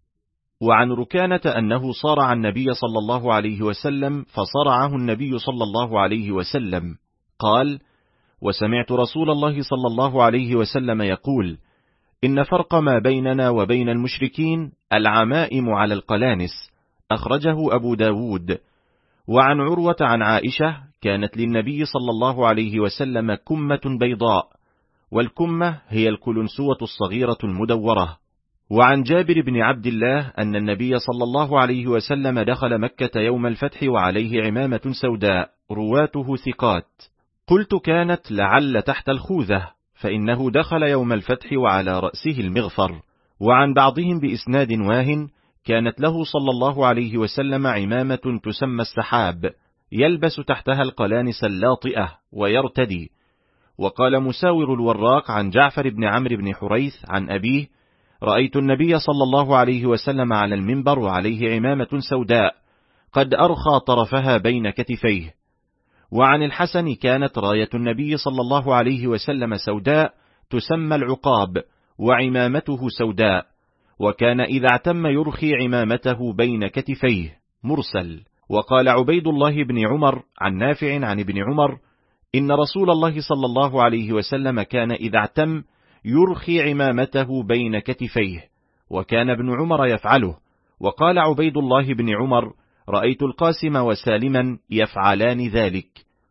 وعن ركانة أنه صارع النبي صلى الله عليه وسلم فصرعه النبي صلى الله عليه وسلم. قال: وسمعت رسول الله صلى الله عليه وسلم يقول: إن فرق ما بيننا وبين المشركين العمائم على القلانس. أخرجه أبو داود. وعن عروة عن عائشة كانت للنبي صلى الله عليه وسلم كمة بيضاء، والكمة هي الكلنسوة الصغيرة المدورة. وعن جابر بن عبد الله أن النبي صلى الله عليه وسلم دخل مكة يوم الفتح وعليه عمامة سوداء، رواته ثقات. قلت كانت لعل تحت الخوذة، فإنه دخل يوم الفتح وعلى رأسه المغفر. وعن بعضهم بإسناد واهن كانت له صلى الله عليه وسلم عمامة تسمى السحاب، يلبس تحتها القلانس اللاطئة ويرتدي. وقال مساور الوراق عن جعفر بن عمرو بن حريث عن أبيه: رأيت النبي صلى الله عليه وسلم على المنبر وعليه عمامة سوداء قد أرخى طرفها بين كتفيه. وعن الحسن كانت راية النبي صلى الله عليه وسلم سوداء تسمى العقاب، وعمامته سوداء، وكان إذا اعتم يرخي عمامته بين كتفيه. مرسل. وقال عبيد الله بن عمر عن نافع عن ابن عمر: إن رسول الله صلى الله عليه وسلم كان إذا اعتم يرخي عمامته بين كتفيه، وكان ابن عمر يفعله. وقال عبيد الله بن عمر: رأيت القاسم وسالما يفعلان ذلك.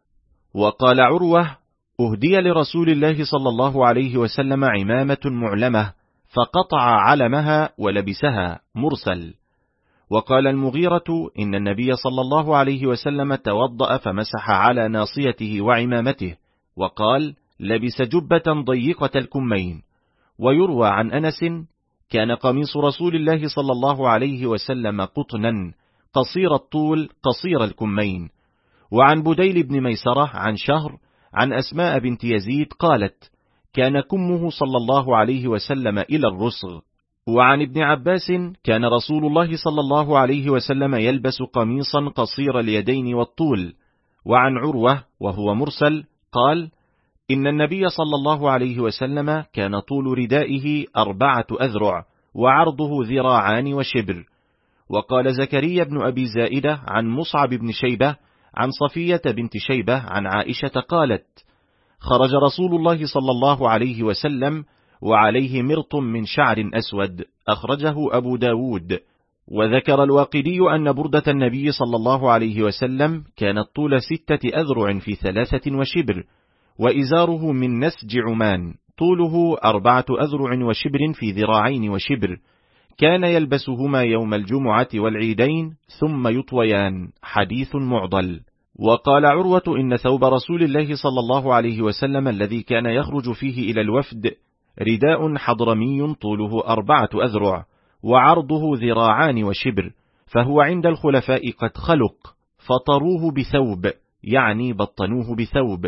وقال عروة: أهدي لرسول الله صلى الله عليه وسلم عمامة معلمة فقطع علمها ولبسها. مرسل. وقال المغيرة: إن النبي صلى الله عليه وسلم توضأ فمسح على ناصيته وعمامته، وقال: لبس جبة ضيقة الكمين. ويروى عن أنس: كان قميص رسول الله صلى الله عليه وسلم قطنا قصير الطول قصير الكمين. وعن بديل بن ميسرة عن شهر عن أسماء بنت يزيد قالت: كان كمه صلى الله عليه وسلم إلى الرسغ. وعن ابن عباس: كان رسول الله صلى الله عليه وسلم يلبس قميصا قصير اليدين والطول. وعن عروة وهو مرسل قال: إن النبي صلى الله عليه وسلم كان طول ردائه 4 أذرع وعرضه ذراعان وشبر. وقال زكريا بن أبي زائدة عن مصعب بن شيبة عن صفية بنت شيبة عن عائشة قالت: خرج رسول الله صلى الله عليه وسلم وعليه مرط من شعر أسود. أخرجه أبو داود. وذكر الواقدي أن بردة النبي صلى الله عليه وسلم كانت طول 6 أذرع في 3 وشبر، وإزاره من نسج عمان طوله 4 أذرع وشبر في ذراعين وشبر، كان يلبسهما يوم الجمعة والعيدين ثم يطويان. حديث معضل. وقال عروة: إن ثوب رسول الله صلى الله عليه وسلم الذي كان يخرج فيه إلى الوفد رداء حضرمي طوله 4 أذرع وعرضه ذراعان وشبر، فهو عند الخلفاء قد خلق، فطروه بثوب، يعني بطنوه بثوب،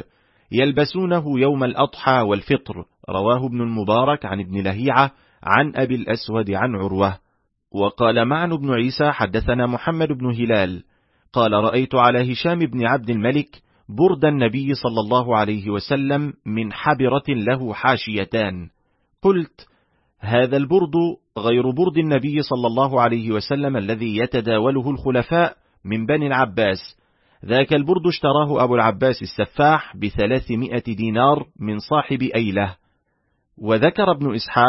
يلبسونه يوم الأضحى والفطر. رواه ابن المبارك عن ابن لهيعة عن أبي الأسود عن عروة. وقال معن بن عيسى حدثنا محمد بن هلال قال: رأيت على هشام بن عبد الملك برد النبي صلى الله عليه وسلم من حبرة له حاشيتان. قلت: هذا البرد غير برد النبي صلى الله عليه وسلم الذي يتداوله الخلفاء من بني العباس، ذاك البرد اشتراه أبو العباس السفاح ب300 دينار من صاحب أيلة. وذكر ابن إسحاق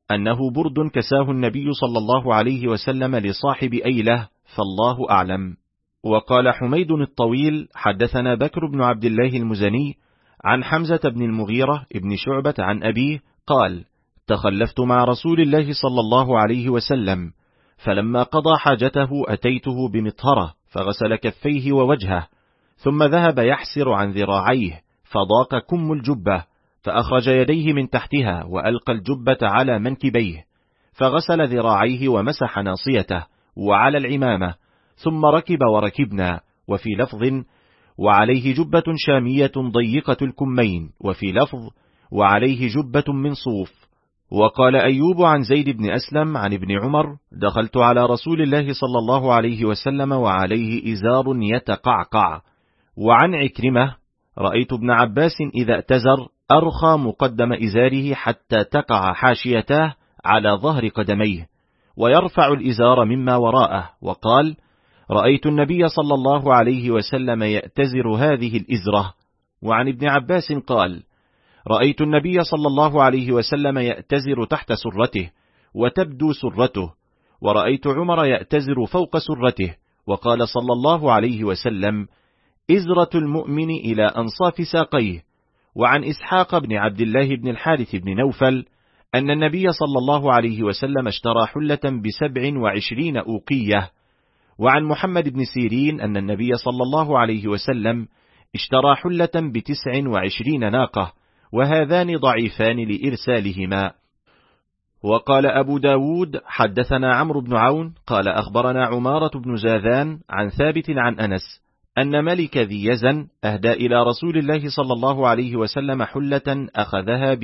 أنه برد كساه النبي صلى الله عليه وسلم لصاحب أيلة، فالله أعلم. وقال حميد الطويل: حدثنا بكر بن عبد الله المزني عن حمزة بن المغيرة ابن شعبة عن أبيه قال: تخلفت مع رسول الله صلى الله عليه وسلم، فلما قضى حاجته أتيته بمطهرة فغسل كفيه ووجهه، ثم ذهب يحسر عن ذراعيه، فضاق كم الجبة، فأخرج يديه من تحتها وألقى الجبة على منكبيه، فغسل ذراعيه ومسح ناصيته وعلى العمامة، ثم ركب وركبنا. وفي لفظ: وعليه جبة شامية ضيقة الكمين، وفي لفظ: وعليه جبة من صوف. وقال أيوب عن زيد بن أسلم عن ابن عمر: دخلت على رسول الله صلى الله عليه وسلم وعليه إزار يتقعقع. وعن عكرمة: رأيت ابن عباس إذا اتزر أرخى مقدم إزاره حتى تقع حاشيتاه على ظهر قدميه، ويرفع الإزار مما وراءه. وقال: رأيت النبي صلى الله عليه وسلم يأتزر هذه الإزرة. وعن ابن عباس قال: رأيت النبي صلى الله عليه وسلم يأتزر تحت سرته وتبدو سرته، ورأيت عمر يأتزر فوق سرته. وقال صلى الله عليه وسلم: إزرة المؤمن إلى أنصاف ساقيه. وعن إسحاق بن عبد الله بن الحارث بن نوفل أن النبي صلى الله عليه وسلم اشترى حلة ب27 أوقية. وعن محمد بن سيرين أن النبي صلى الله عليه وسلم اشترى حلة ب29 ناقة، وهذان ضعيفان لإرسالهما. وقال أبو داود: حدثنا عمرو بن عون قال أخبرنا عمارة بن زاذان عن ثابت عن أنس أن ملك ذي يزن أهدى إلى رسول الله صلى الله عليه وسلم حلة أخذها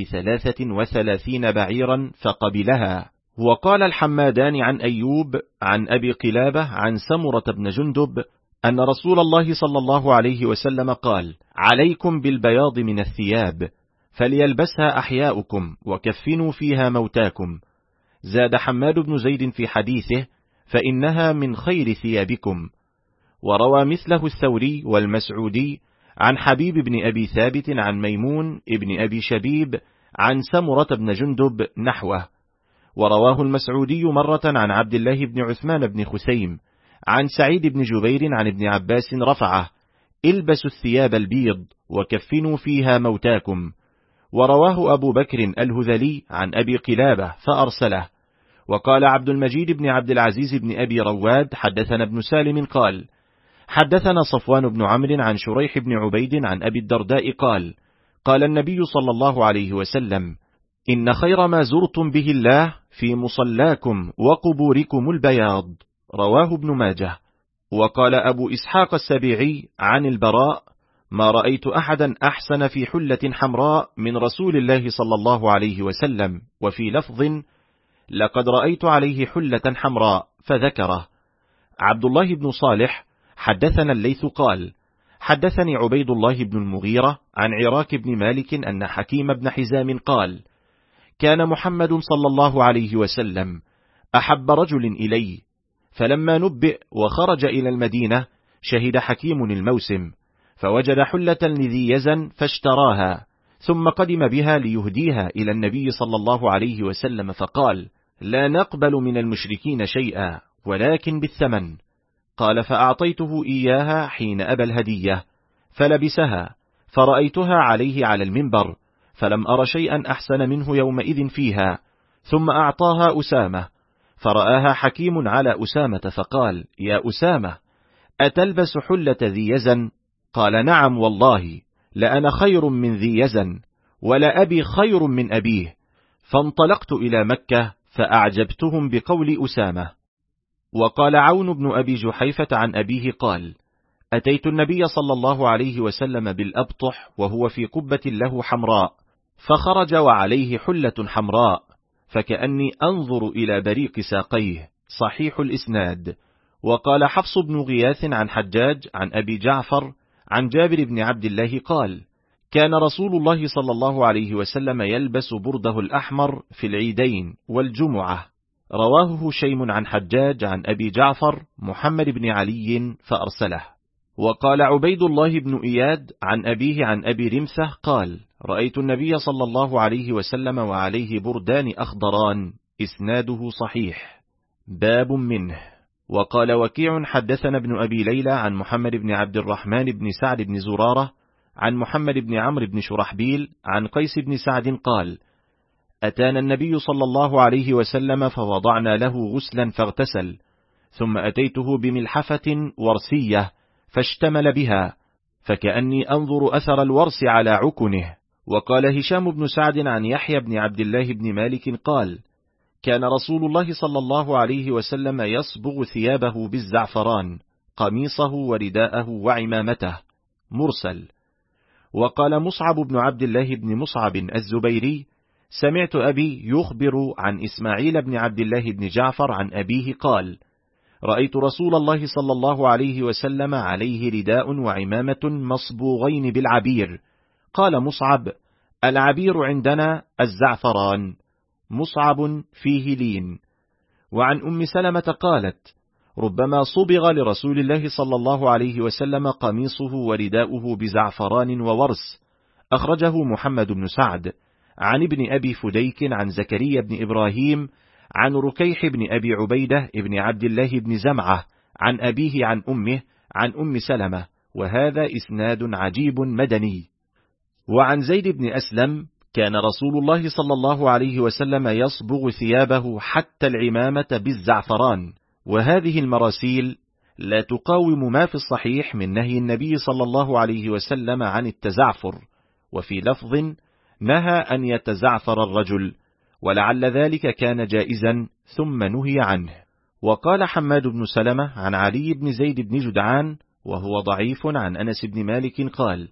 ب33 بعيرا فقبلها. وقال الحمادان عن أيوب عن أبي قلابة عن سمرة بن جندب أن رسول الله صلى الله عليه وسلم قال: عليكم بالبياض من الثياب، فليلبسها أحياؤكم وكفنوا فيها موتاكم. زاد حماد بن زيد في حديثه: فإنها من خير ثيابكم. وروى مثله الثوري والمسعودي عن حبيب بن أبي ثابت عن ميمون ابن أبي شبيب عن سمرة بن جندب نحوه. ورواه المسعودي مرة عن عبد الله بن عثمان بن خثيم عن سعيد بن جبير عن ابن عباس رفعه: البسوا الثياب البيض وكفنوا فيها موتاكم. ورواه أبو بكر الهذلي عن أبي قلابة فأرسله. وقال عبد المجيد بن عبد العزيز بن أبي رواد: حدثنا ابن سالم قال: حدثنا صفوان بن عمرو عن شريح بن عبيد عن أبي الدرداء قال: قال النبي صلى الله عليه وسلم: إن خير ما زرتم به الله في مصلاكم وقبوركم البياض. رواه ابن ماجه. وقال أبو إسحاق السبيعي عن البراء: ما رأيت أحدا أحسن في حلة حمراء من رسول الله صلى الله عليه وسلم. وفي لفظ: لقد رأيت عليه حلة حمراء، فذكره. عبد الله بن صالح حدثنا الليث قال: حدثني عبيد الله بن المغيرة عن عراك بن مالك أن حكيم بن حزام قال: كان محمد صلى الله عليه وسلم أحب رجل إلي، فلما نبئ وخرج إلى المدينة شهد حكيم الموسم، فوجد حلة لذي يزن فاشتراها، ثم قدم بها ليهديها إلى النبي صلى الله عليه وسلم، فقال: لا نقبل من المشركين شيئا ولكن بالثمن. قال: فأعطيته إياها حين أبى الهدية، فلبسها، فرأيتها عليه على المنبر، فلم أر شيئا أحسن منه يومئذ فيها. ثم أعطاها أسامة، فرآها حكيم على أسامة، فقال: يا أسامة، أتلبس حلة ذي يزن؟ قال: نعم والله، لأنا خير من ذي يزن، ولا أبي خير من أبيه. فانطلقت إلى مكة فأعجبتهم بقول أسامة. وقال عون بن أبي جحيفة عن أبيه قال: أتيت النبي صلى الله عليه وسلم بالأبطح وهو في قبة له حمراء، فخرج وعليه حلة حمراء، فكأني أنظر إلى بريق ساقيه. صحيح الإسناد. وقال حفص بن غياث عن حجاج عن أبي جعفر عن جابر بن عبد الله قال: كان رسول الله صلى الله عليه وسلم يلبس برده الأحمر في العيدين والجمعة. رواه هشيم عن حجاج عن أبي جعفر محمد بن علي فأرسله. وقال عبيد الله بن إياد عن أبيه عن أبي رمثة قال: رأيت النبي صلى الله عليه وسلم وعليه بردان أخضران، إسناده صحيح. باب منه. وقال وكيع حدثنا ابن أبي ليلى عن محمد بن عبد الرحمن بن سعد بن زرارة عن محمد بن عمرو بن شرحبيل عن قيس بن سعد قال: أتانا النبي صلى الله عليه وسلم فوضعنا له غسلا فاغتسل، ثم أتيته بملحفة ورسية فاشتمل بها، فكأني أنظر أثر الورس على عكنه. وقال هشام بن سعد عن يحيى بن عبد الله بن مالك قال: كان رسول الله صلى الله عليه وسلم يصبغ ثيابه بالزعفران، قميصه ورداءه وعمامته. مرسل. وقال مصعب بن عبد الله بن مصعب الزبيري: سمعت أبي يخبر عن إسماعيل بن عبد الله بن جعفر عن أبيه قال: رأيت رسول الله صلى الله عليه وسلم عليه رداء وعمامة مصبوغين بالعبير. قال مصعب: العبير عندنا الزعفران. مصعب فيه لين. وعن أم سلمة قالت: ربما صبغ لرسول الله صلى الله عليه وسلم قميصه ورداؤه بزعفران وورس. أخرجه محمد بن سعد عن ابن أبي فديك عن زكريا بن إبراهيم عن ركيح بن أبي عبيدة ابن عبد الله بن زمعة عن أبيه عن أمه عن أم سلمة، وهذا إسناد عجيب مدني. وعن زيد بن أسلم: كان رسول الله صلى الله عليه وسلم يصبغ ثيابه حتى العمامة بالزعفران. وهذه المراسيل لا تقاوم ما في الصحيح من نهي النبي صلى الله عليه وسلم عن التزعفر، وفي لفظ: نهى أن يتزعفر الرجل، ولعل ذلك كان جائزا ثم نهي عنه. وقال حماد بن سلمة عن علي بن زيد بن جدعان وهو ضعيف عن أنس بن مالك قال: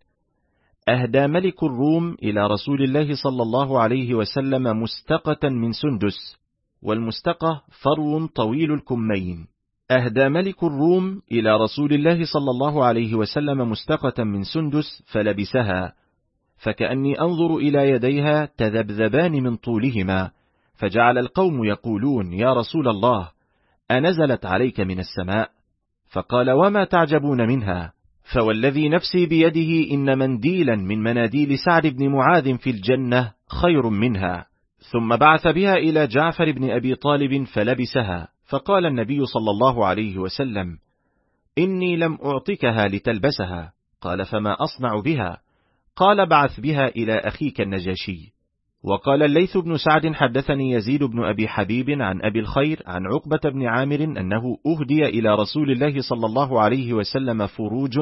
أهدى ملك الروم إلى رسول الله صلى الله عليه وسلم مستقة من سندس، والمستقة فرو طويل الكمين. أهدى ملك الروم إلى رسول الله صلى الله عليه وسلم مستقة من سندس فلبسها، فكأني أنظر إلى يديها تذبذبان من طولهما، فجعل القوم يقولون: يا رسول الله، أنزلت عليك من السماء؟ فقال: وما تعجبون منها؟ فوالذي نفسي بيده إن منديلا من مناديل سعد بن معاذ في الجنة خير منها. ثم بعث بها إلى جعفر بن أبي طالب فلبسها، فقال النبي صلى الله عليه وسلم: إني لم أعطكها لتلبسها. قال: فما أصنع بها؟ قال: بعث بها إلى أخيك النجاشي. وقال الليث بن سعد حدثني يزيد بن أبي حبيب عن أبي الخير عن عقبة بن عامر أنه أهدي إلى رسول الله صلى الله عليه وسلم فروج،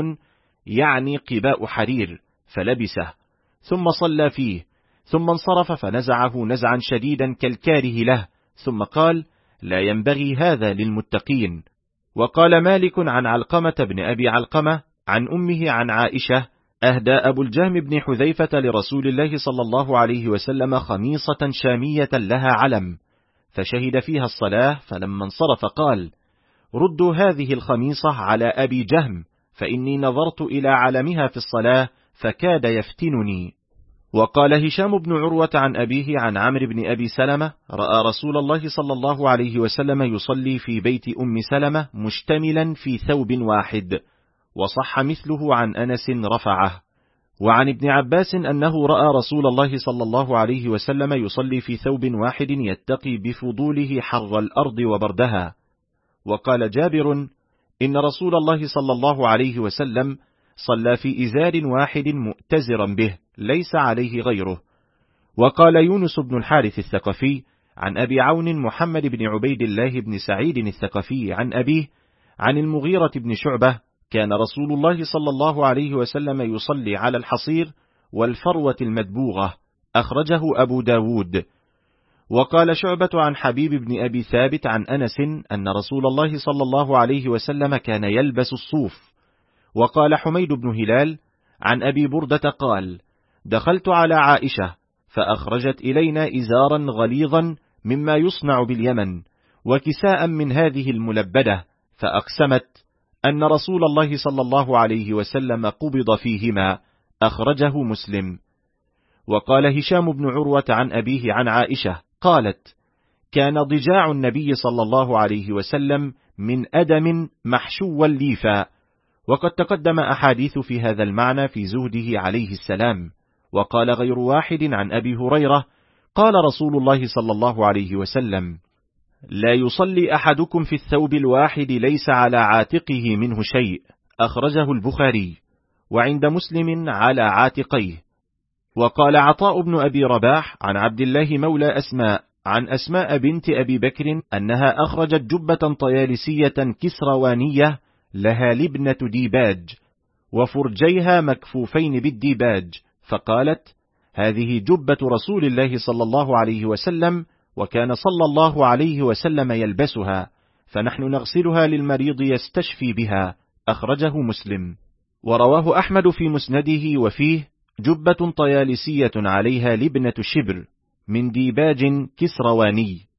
يعني قباء حرير، فلبسه، ثم صلى فيه، ثم انصرف فنزعه نزعا شديدا كالكاره له، ثم قال: لا ينبغي هذا للمتقين. وقال مالك عن علقمة بن أبي علقمة عن أمه عن عائشة: أهدى أبو الجهم بن حذيفة لرسول الله صلى الله عليه وسلم خميصة شامية لها علم، فشهد فيها الصلاة، فلما انصرف قال: ردوا هذه الخميصة على أبي جهم، فإني نظرت إلى علمها في الصلاة فكاد يفتنني. وقال هشام بن عروة عن أبيه عن عمرو بن أبي سلمة: رأى رسول الله صلى الله عليه وسلم يصلي في بيت أم سلمة مشتملا في ثوب واحد. وصح مثله عن أنس رفعه. وعن ابن عباس أنه رأى رسول الله صلى الله عليه وسلم يصلي في ثوب واحد يتقي بفضوله حر الأرض وبردها. وقال جابر: إن رسول الله صلى الله عليه وسلم صلى في إزار واحد مؤتزرا به ليس عليه غيره. وقال يونس بن الحارث الثقفي عن أبي عون محمد بن عبيد الله بن سعيد الثقفي عن أبيه عن المغيرة بن شعبة: كان رسول الله صلى الله عليه وسلم يصلي على الحصير والفروة المدبوغة. أخرجه أبو داود. وقال شعبة عن حبيب بن أبي ثابت عن أنس أن رسول الله صلى الله عليه وسلم كان يلبس الصوف. وقال حميد بن هلال عن أبي بردة قال: دخلت على عائشة فأخرجت إلينا إزارا غليظا مما يصنع باليمن، وكساء من هذه الملبدة، فأقسمت أن رسول الله صلى الله عليه وسلم قبض فيهما. أخرجه مسلم. وقال هشام بن عروة عن أبيه عن عائشة قالت: كان ضجاع النبي صلى الله عليه وسلم من أدم محشوا ليفا. وقد تقدم أحاديث في هذا المعنى في زهده عليه السلام. وقال غير واحد عن أبي هريرة قال رسول الله صلى الله عليه وسلم: لا يصلي أحدكم في الثوب الواحد ليس على عاتقه منه شيء، أخرجه البخاري، وعند مسلم على عاتقيه. وقال عطاء بن أبي رباح عن عبد الله مولى أسماء عن أسماء بنت أبي بكر أنها أخرجت جبة طيالسية كسروانية لها لبنة ديباج وفرجيها مكفوفين بالديباج، فقالت: هذه جبة رسول الله صلى الله عليه وسلم، وكان صلى الله عليه وسلم يلبسها، فنحن نغسلها للمريض يستشفي بها، أخرجه مسلم. ورواه أحمد في مسنده وفيه: جبة طيالسية عليها لبنة شبر من ديباج كسرواني.